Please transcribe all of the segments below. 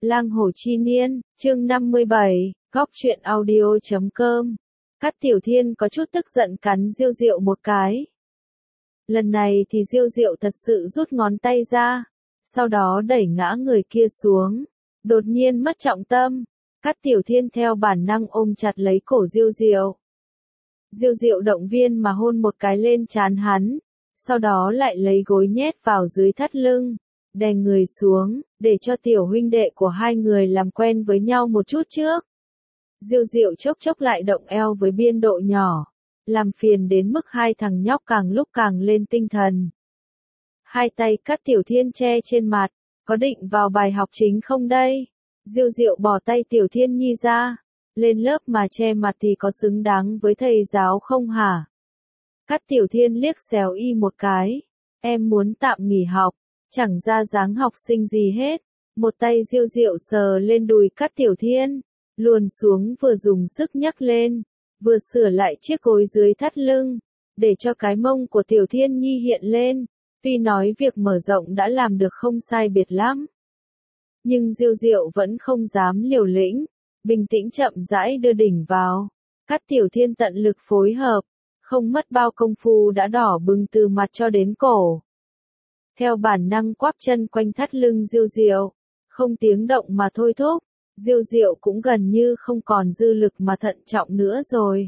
Lang Hồ Chi Niên, chương 57, góc truyện audio.com. Cát Tiểu Thiên có chút tức giận cắn Diêu Diệu một cái. Lần này thì Diêu Diệu thật sự rút ngón tay ra, sau đó đẩy ngã người kia xuống. Đột nhiên mất trọng tâm, Cát Tiểu Thiên theo bản năng ôm chặt lấy cổ Diêu Diệu. Diêu Diệu động viên mà hôn một cái lên trán hắn, sau đó lại lấy gối nhét vào dưới thắt lưng, đè người xuống, để cho tiểu huynh đệ của hai người làm quen với nhau một chút trước. Diêu Diệu chốc chốc lại động eo với biên độ nhỏ, làm phiền đến mức hai thằng nhóc càng lúc càng lên tinh thần. Hai tay Cát Tiểu Thiên che trên mặt, có định vào bài học chính không đây? Diêu Diệu bỏ tay Tiểu Thiên Nhi ra, lên lớp mà che mặt thì có xứng đáng với thầy giáo không hả? Cát Tiểu Thiên liếc xéo y một cái, em muốn tạm nghỉ học, chẳng ra dáng học sinh gì hết. Một tay Diêu Diệu sờ lên đùi Cát Tiểu Thiên, luồn xuống vừa dùng sức nhấc lên, vừa sửa lại chiếc gối dưới thắt lưng, để cho cái mông của Tiểu Thiên Nhi hiện lên. Tuy nói việc mở rộng đã làm được không sai biệt lắm, nhưng Diêu Diệu vẫn không dám liều lĩnh, bình tĩnh chậm rãi đưa đỉnh vào. Cát Tiểu Thiên tận lực phối hợp, không mất bao công phu đã đỏ bừng từ mặt cho đến cổ. Theo bản năng quắp chân quanh thắt lưng Diêu Diệu, không tiếng động mà thôi thúc. Diêu Diệu cũng gần như không còn dư lực mà thận trọng nữa rồi.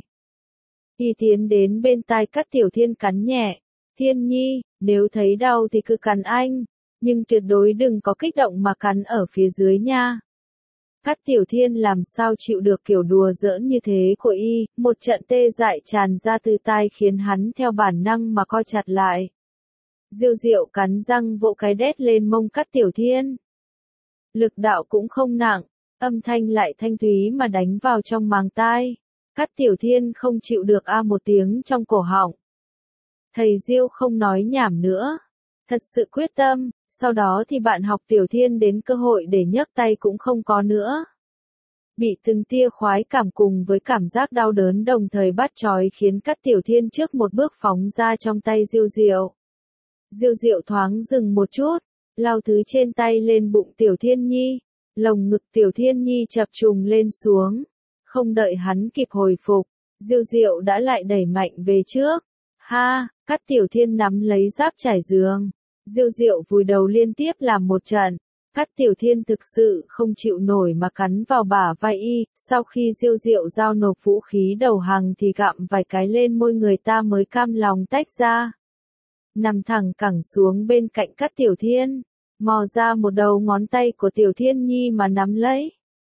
Y tiến đến bên tai Cát Tiểu Thiên cắn nhẹ, Thiên Nhi, nếu thấy đau thì cứ cắn anh, nhưng tuyệt đối đừng có kích động mà cắn ở phía dưới nha. Cát Tiểu Thiên làm sao chịu được kiểu đùa giỡn như thế của y, một trận tê dại tràn ra từ tai khiến hắn theo bản năng mà co chặt lại. Diêu Diệu cắn răng vỗ cái đét lên mông Cát Tiểu Thiên. Lực đạo cũng không nặng, âm thanh lại thanh thúy mà đánh vào trong màng tai. Cát Tiểu Thiên không chịu được a một tiếng trong cổ họng. Thầy Diêu không nói nhảm nữa, thật sự quyết tâm, sau đó thì bạn học Tiểu Thiên đến cơ hội để nhấc tay cũng không có nữa. Bị từng tia khoái cảm cùng với cảm giác đau đớn đồng thời bắt trói khiến Cát Tiểu Thiên trước một bước phóng ra trong tay Diêu Diệu. Diêu Diệu thoáng dừng một chút, lau thứ trên tay lên bụng Tiểu Thiên Nhi, lồng ngực Tiểu Thiên Nhi chập trùng lên xuống. Không đợi hắn kịp hồi phục, Diêu Diệu đã lại đẩy mạnh về trước. Ha, Cát Tiểu Thiên nắm lấy giáp trải giường. Diêu Diệu vùi đầu liên tiếp làm một trận. Cát Tiểu Thiên thực sự không chịu nổi mà cắn vào bả vai y, sau khi Diêu Diệu giao nộp vũ khí đầu hàng thì gặm vài cái lên môi người ta mới cam lòng tách ra. Nằm thẳng cẳng xuống bên cạnh Cát Tiểu Thiên, mò ra một đầu ngón tay của Tiểu Thiên Nhi mà nắm lấy.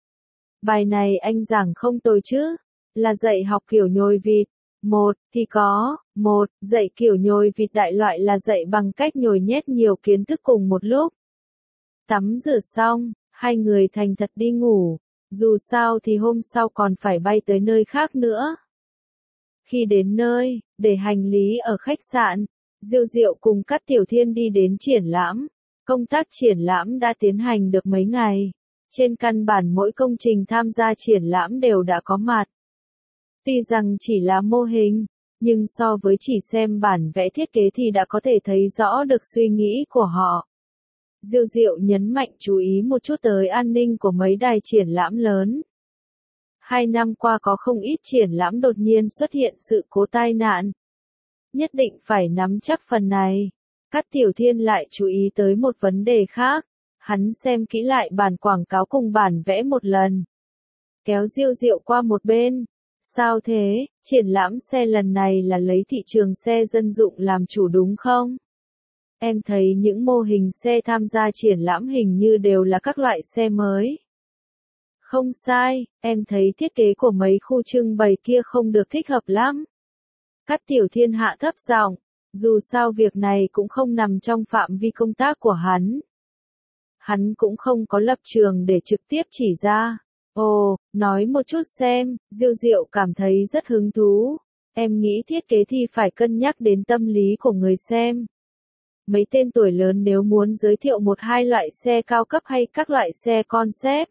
Bài này anh giảng không tồi chứ, là dạy học kiểu nhồi vịt. Một, thì có, một, dạy kiểu nhồi vịt đại loại là dạy bằng cách nhồi nhét nhiều kiến thức cùng một lúc. Tắm rửa xong, hai người thành thật đi ngủ, dù sao thì hôm sau còn phải bay tới nơi khác nữa. Khi đến nơi, để hành lý ở khách sạn, Diêu Diệu cùng Cát Tiểu Thiên đi đến triển lãm. Công tác triển lãm đã tiến hành được mấy ngày. Trên căn bản mỗi công trình tham gia triển lãm đều đã có mặt. Tuy rằng chỉ là mô hình, nhưng so với chỉ xem bản vẽ thiết kế thì đã có thể thấy rõ được suy nghĩ của họ. Diêu Diệu nhấn mạnh chú ý một chút tới an ninh của mấy đài triển lãm lớn. 2 năm qua có không ít triển lãm đột nhiên xuất hiện sự cố tai nạn. Nhất định phải nắm chắc phần này. Cát Tiểu Thiên lại chú ý tới một vấn đề khác. Hắn xem kỹ lại bản quảng cáo cùng bản vẽ một lần. Kéo Diêu Diệu qua một bên. Sao thế, triển lãm xe lần này là lấy thị trường xe dân dụng làm chủ đúng không? Em thấy những mô hình xe tham gia triển lãm hình như đều là các loại xe mới. Không sai, em thấy thiết kế của mấy khu trưng bày kia không được thích hợp lắm. Cát Tiểu Thiên hạ thấp giọng, dù sao việc này cũng không nằm trong phạm vi công tác của hắn. Hắn cũng không có lập trường để trực tiếp chỉ ra. Ồ, nói một chút xem, Diêu Diệu cảm thấy rất hứng thú. Em nghĩ thiết kế thì phải cân nhắc đến tâm lý của người xem. Mấy tên tuổi lớn nếu muốn giới thiệu một hai loại xe cao cấp hay các loại xe concept.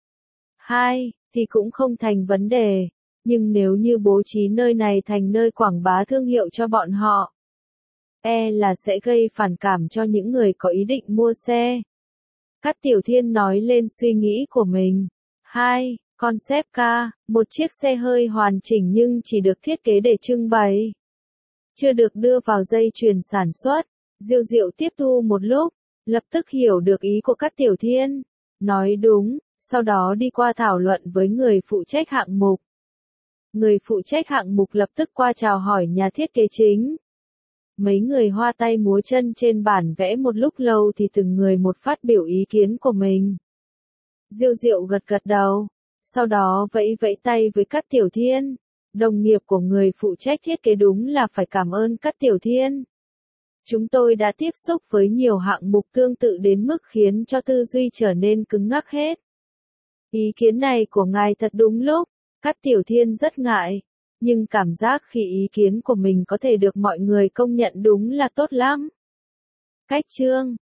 Hai, thì cũng không thành vấn đề. Nhưng nếu như bố trí nơi này thành nơi quảng bá thương hiệu cho bọn họ, là sẽ gây phản cảm cho những người có ý định mua xe. Cát Tiểu Thiên nói lên suy nghĩ của mình. 2. Concept car, một chiếc xe hơi hoàn chỉnh nhưng chỉ được thiết kế để trưng bày. Chưa được đưa vào dây chuyền sản xuất. Diêu Diệu tiếp thu một lúc, lập tức hiểu được ý của Cát Tiểu Thiên. Nói đúng, sau đó đi qua thảo luận với người phụ trách hạng mục. Người phụ trách hạng mục lập tức qua chào hỏi nhà thiết kế chính. Mấy người hoa tay múa chân trên bản vẽ một lúc lâu thì từng người một phát biểu ý kiến của mình. Diêu Diệu gật gật đầu, sau đó vẫy vẫy tay với Cát Tiểu Thiên. Đồng nghiệp của người phụ trách thiết kế đúng là phải cảm ơn Cát Tiểu Thiên. Chúng tôi đã tiếp xúc với nhiều hạng mục tương tự đến mức khiến cho tư duy trở nên cứng ngắc hết. Ý kiến này của ngài thật đúng lúc. Cát Tiểu Thiên rất ngại, nhưng cảm giác khi ý kiến của mình có thể được mọi người công nhận đúng là tốt lắm. Cách chương